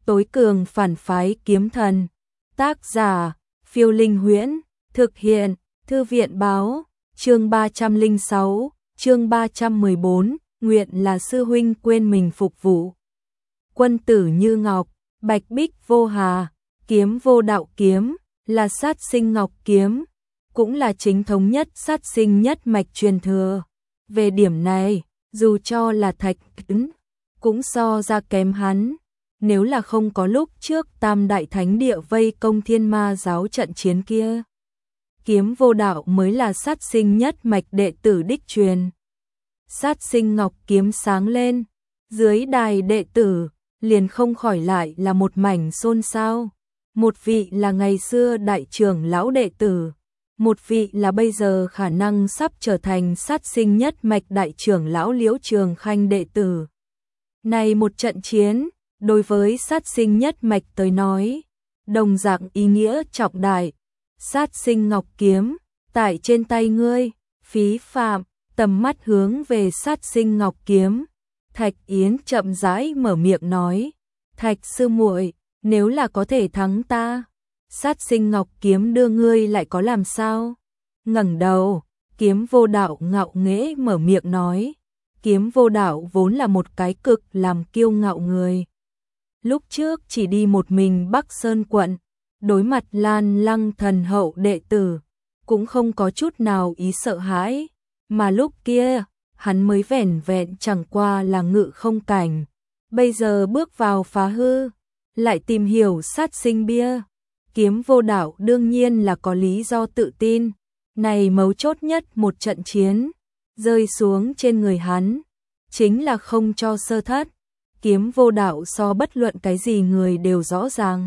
tối cường phản phái kiếm thần. Tác giả, Phiêu Linh Huyễn, thực hiện, Thư viện báo, chương 306, chương 314, nguyện là sư huynh quên mình phục vụ. Quân tử như ngọc, bạch bích vô hà, kiếm vô đạo kiếm, là sát sinh ngọc kiếm, cũng là chính thống nhất sát sinh nhất mạch truyền thừa. Về điểm này, dù cho là Thạch Yến, cũng so ra kém hắn. Nếu là không có lúc trước Tam Đại Thánh Địa vây công Thiên Ma giáo trận chiến kia, kiếm vô đạo mới là sát sinh nhất mạch đệ tử đích truyền. Sát sinh ngọc kiếm sáng lên, dưới đài đệ tử liền không khỏi lại là một mảnh xôn xao. Một vị là ngày xưa đại trưởng lão đệ tử, một vị là bây giờ khả năng sắp trở thành sát sinh nhất mạch đại trưởng lão Liễu Trường Khanh đệ tử. Này một trận chiến, đối với sát sinh nhất mạch tới nói, đồng dạng ý nghĩa trọng đại. Sát sinh ngọc kiếm, tại trên tay ngươi, phí phạm, tầm mắt hướng về sát sinh ngọc kiếm. Thạch Yến chậm rãi mở miệng nói, Thạch sư muội, nếu là có thể thắng ta, sát sinh ngọc kiếm đưa ngươi lại có làm sao? Ngẩng đầu, kiếm vô đạo ngạo nghễ mở miệng nói, kiếm vô đạo vốn là một cái cực làm kiêu ngạo người. Lúc trước chỉ đi một mình Bắc Sơn quận, đối mặt Lan Lăng thần hậu đệ tử, cũng không có chút nào ý sợ hãi, mà lúc kia, hắn mới vẻn vẹn chẳng qua là ngự không cảnh. Bây giờ bước vào phá hư, lại tìm hiểu sát sinh bia. Kiếm vô đạo đương nhiên là có lý do tự tin, này mấu chốt nhất một trận chiến, rơi xuống trên người hắn, chính là không cho sơ thất. Kiếm vô đạo so bất luận cái gì người đều rõ ràng.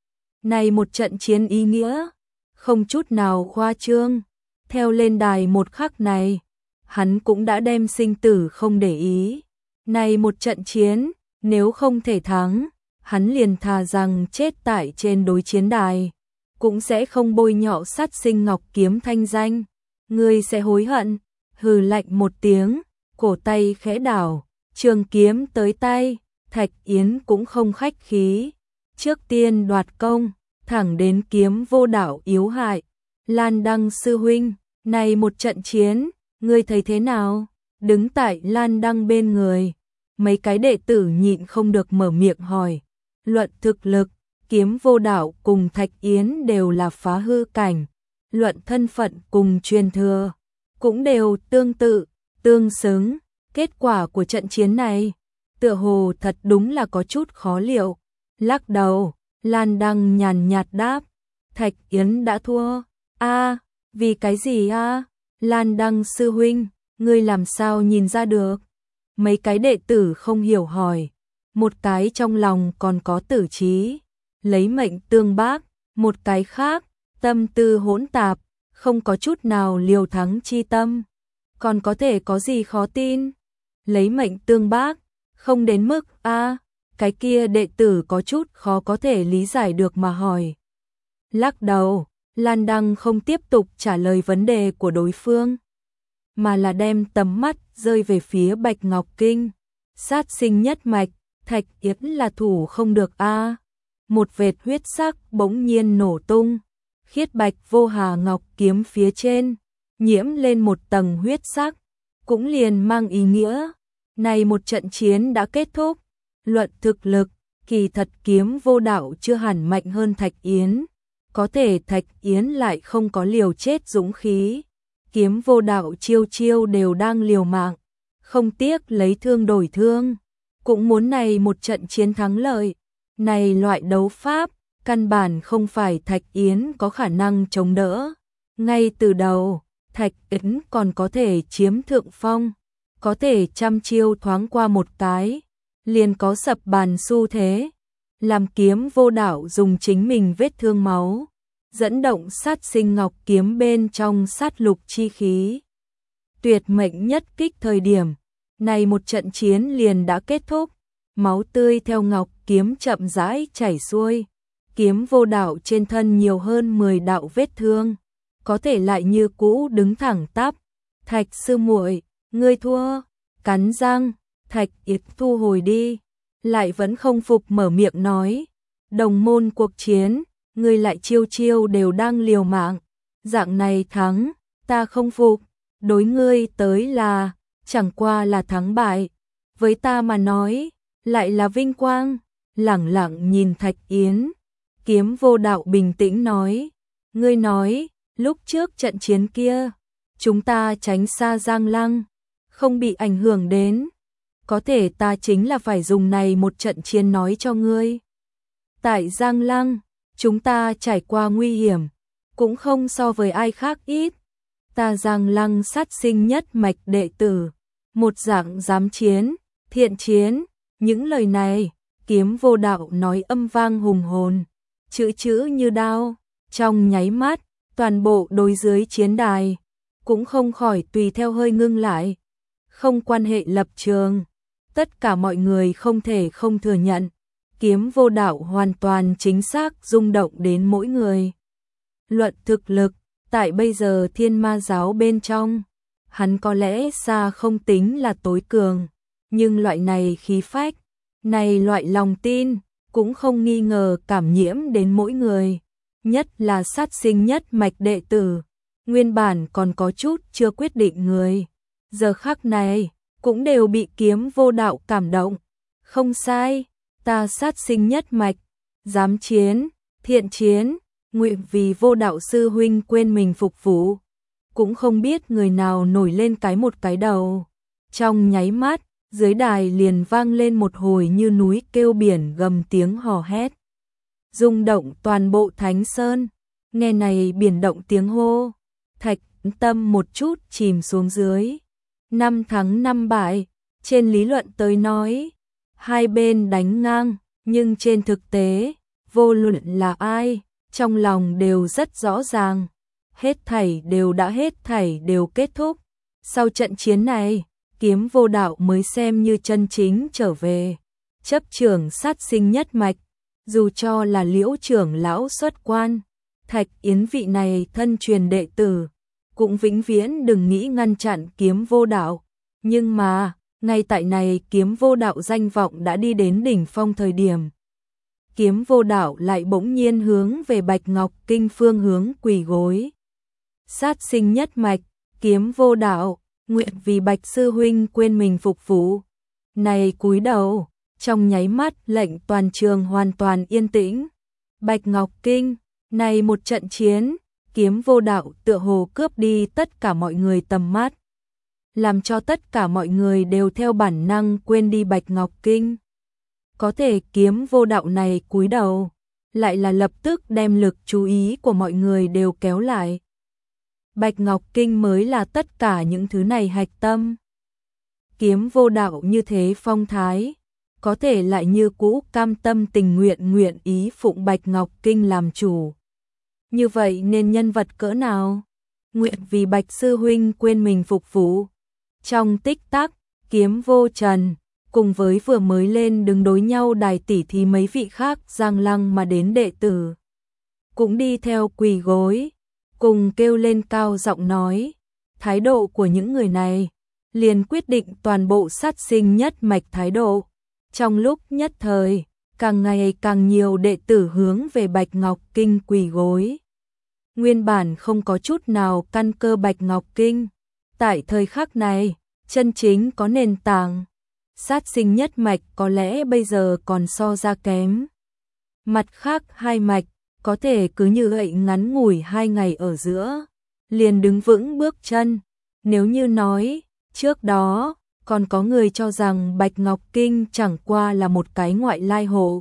Này một trận chiến ý nghĩa, không chút nào khoa trương. Theo lên đài một khắc này, hắn cũng đã đem sinh tử không để ý. Này một trận chiến, nếu không thể thắng, hắn liền thà rằng chết tại trên đối chiến đài, cũng sẽ không bôi nhọ sát sinh ngọc kiếm thanh danh. Ngươi sẽ hối hận. Hừ lạnh một tiếng, cổ tay khẽ đảo, trường kiếm tới tay. Thạch Yến cũng không khách khí, trước tiên đoạt công, thẳng đến kiếm vô đạo yếu hại. Lan Đăng sư huynh, này một trận chiến, ngươi thấy thế nào? Đứng tại Lan Đăng bên người, mấy cái đệ tử nhịn không được mở miệng hỏi. Luận thực lực, kiếm vô đạo cùng Thạch Yến đều là phá hư cảnh, luận thân phận cùng truyền thừa, cũng đều tương tự, tương xứng. Kết quả của trận chiến này, tựa hồ thật đúng là có chút khó liệu. Lắc đầu, Lan Đăng nhàn nhạt đáp, Thạch Yến đã thua. A, vì cái gì a? Lan Đăng sư huynh, ngươi làm sao nhìn ra được? Mấy cái đệ tử không hiểu hỏi, một cái trong lòng còn có tử trí, lấy mệnh tương bác, một cái khác, tâm tư hỗn tạp, không có chút nào liều thắng chi tâm. Còn có thể có gì khó tin? Lấy mệnh tương bác, không đến mức a. Cái kia đệ tử có chút khó có thể lý giải được mà hỏi. Lắc đầu, Lan Đăng không tiếp tục trả lời vấn đề của đối phương, mà là đem tầm mắt rơi về phía Bạch Ngọc Kinh. Sát sinh nhất mạch, Thạch Yến là thủ không được a. Một vệt huyết sắc bỗng nhiên nổ tung, khiết bạch vô hà ngọc kiếm phía trên nhiễm lên một tầng huyết sắc, cũng liền mang ý nghĩa này một trận chiến đã kết thúc. Luận thực lực, kỳ thật kiếm vô đạo chưa hẳn mạnh hơn Thạch Yến, có thể Thạch Yến lại không có liều chết dũng khí. Kiếm vô đạo chiêu chiêu đều đang liều mạng, không tiếc lấy thương đổi thương, cũng muốn này một trận chiến thắng lợi. Này loại đấu pháp, căn bản không phải Thạch Yến có khả năng chống đỡ. Ngay từ đầu, Thạch Yến còn có thể chiếm thượng phong, có thể trăm chiêu thoáng qua một cái, liền có sập bàn xu thế. Làm kiếm vô đạo dùng chính mình vết thương máu, dẫn động sát sinh ngọc kiếm bên trong sát lục chi khí. Tuyệt mệnh nhất kích thời điểm, này một trận chiến liền đã kết thúc, máu tươi theo ngọc kiếm chậm rãi chảy xuôi. Kiếm vô đạo trên thân nhiều hơn 10 đạo vết thương, có thể lại như cũ đứng thẳng tắp. Thạch sư muội, ngươi thua. Cắn răng, Thạch Yến thu hồi đi. lại vẫn không phục mở miệng nói, đồng môn cuộc chiến, ngươi lại chiêu chiêu đều đang liều mạng, dạng này thắng, ta không phục, đối ngươi tới là, chẳng qua là thắng bại, với ta mà nói, lại là vinh quang, lẳng lặng nhìn Thạch Yến, Kiếm Vô Đạo bình tĩnh nói, ngươi nói, lúc trước trận chiến kia, chúng ta tránh xa Giang Lăng, không bị ảnh hưởng đến, có thể ta chính là phải dùng này một trận chiến nói cho ngươi. Tại Giang Lăng, chúng ta trải qua nguy hiểm, cũng không so với ai khác ít. Ta Giang Lăng sát sinh nhất mạch đệ tử, một dạng dám chiến, thiện chiến, những lời này, Kiếm Vô Đạo nói âm vang hùng hồn, chữ chữ như đao, trong nháy mắt, toàn bộ đối dưới chiến đài, cũng không khỏi tùy theo hơi ngưng lại. Không quan hệ lập trường, tất cả mọi người không thể không thừa nhận, Kiếm Vô Đạo hoàn toàn chính xác rung động đến mỗi người. Luận thực lực, tại bây giờ Thiên Ma giáo bên trong, hắn có lẽ xa không tính là tối cường, nhưng loại này khí phách, này loại lòng tin, cũng không nghi ngờ cảm nhiễm đến mỗi người, nhất là sát sinh nhất mạch đệ tử, nguyên bản còn có chút chưa quyết định người, giờ khắc này, cũng đều bị Kiếm Vô Đạo cảm động, không sai, ta sát sinh nhất mạch, dám chiến, thiện chiến, nguyện vì Vô Đạo sư huynh quên mình phục vụ, cũng không biết người nào nổi lên một cái đầu, trong nháy mắt, dưới đài liền vang lên một hồi như núi kêu biển gầm tiếng hò hét, rung động toàn bộ Thánh Sơn, nghe này biển động tiếng hô, Thạch tâm một chút chìm xuống dưới, 5 thắng 5 bại, trên lý luận tới nói, hai bên đánh ngang, nhưng trên thực tế, vô luận là ai, trong lòng đều rất rõ ràng, hết thảy đều kết thúc, sau trận chiến này, Kiếm Vô Đạo mới xem như chân chính trở về, chấp trưởng sát sinh nhất mạch, dù cho là Liễu trưởng lão xuất quan, Thạch Yến vị này thân truyền đệ tử, cũng vĩnh viễn đừng nghĩ ngăn chặn Kiếm Vô Đạo, nhưng mà, ngay tại này Kiếm Vô Đạo danh vọng đã đi đến đỉnh phong thời điểm. Kiếm Vô Đạo lại bỗng nhiên hướng về Bạch Ngọc Kinh phương hướng quỳ gối. Sát sinh nhất mạch, Kiếm Vô Đạo, nguyện vì Bạch sư huynh quên mình phục vụ. Này cúi đầu, trong nháy mắt lệnh toàn trường hoàn toàn yên tĩnh. Bạch Ngọc Kinh, này một trận chiến, Kiếm Vô Đạo tựa hồ cướp đi tất cả mọi người tầm mắt, làm cho tất cả mọi người đều theo bản năng quên đi Bạch Ngọc Kinh. Có thể Kiếm Vô Đạo này cúi đầu, lại là lập tức đem lực chú ý của mọi người đều kéo lại. Bạch Ngọc Kinh mới là tất cả những thứ này hạch tâm. Kiếm Vô Đạo như thế phong thái, có thể lại như cũ cam tâm tình nguyện ý phụng Bạch Ngọc Kinh làm chủ. Như vậy nên nhân vật cỡ nào? Nguyện vì Bạch sư huynh quên mình phục vụ. Trong tích tắc, Kiếm Vô Trần, cùng với vừa mới lên đứng đối nhau đài tỷ thì mấy vị khác Giang Lăng mà đến đệ tử, cũng đi theo quỳ gối, cùng kêu lên cao giọng nói, thái độ của những người này, liền quyết định toàn bộ sát sinh nhất mạch thái độ. Trong lúc nhất thời, càng ngày càng nhiều đệ tử hướng về Bạch Ngọc Kinh quỳ gối. Nguyên bản không có chút nào căn cơ Bạch Ngọc Kinh, tại thời khắc này, chân chính có nền tảng. Sát sinh nhất mạch có lẽ bây giờ còn so ra kém. Mặt khác hai mạch, có thể cứ như vậy ngắn ngủi 2 ngày ở giữa, liền đứng vững bước chân. Nếu như nói, trước đó, còn có người cho rằng Bạch Ngọc Kinh chẳng qua là một cái ngoại lai hộ.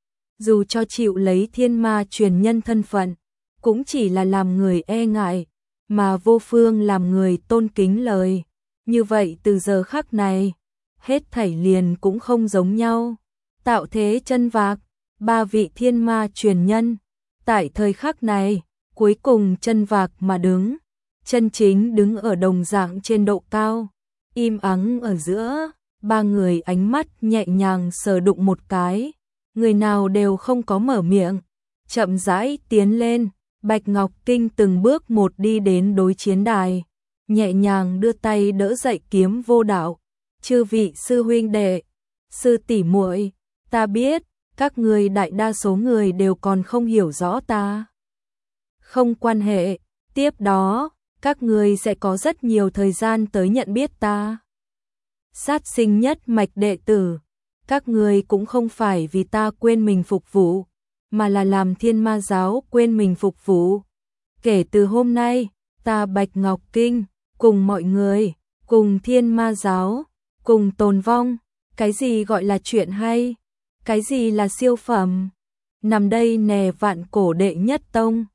Dù cho chịu lấy thiên ma truyền nhân thân phận, cũng chỉ là làm người e ngại, mà vô phương làm người tôn kính lời. Như vậy từ giờ khắc này, hết thảy liền cũng không giống nhau. Tạo thế chân vạc, 3 vị thiên ma truyền nhân, tại thời khắc này, cuối cùng chân vạc mà đứng, chân chính đứng ở đồng dạng trên độ cao, im ắng ở giữa, 3 người ánh mắt nhẹ nhàng sờ đụng một cái, người nào đều không có mở miệng, chậm rãi tiến lên, Bạch Ngọc Kinh từng bước một đi đến đối chiến đài, nhẹ nhàng đưa tay đỡ dậy Kiếm Vô Đạo, chư vị sư huynh đệ, sư tỷ muội, Ta biết, các ngươi đại đa số người đều còn không hiểu rõ ta. Không quan hệ, tiếp đó, các ngươi sẽ có rất nhiều thời gian tới nhận biết ta. Sát sinh nhất mạch đệ tử, các ngươi cũng không phải vì ta quên mình phục vụ, mà là làm Thiên Ma giáo quên mình phục vụ. Kể từ hôm nay, ta Bạch Ngọc Kinh, cùng mọi người, cùng Thiên Ma giáo, cùng tồn vong. Cái gì gọi là chuyện hay? Cái gì là siêu phẩm? Nằm đây nè vạn cổ đệ nhất tông.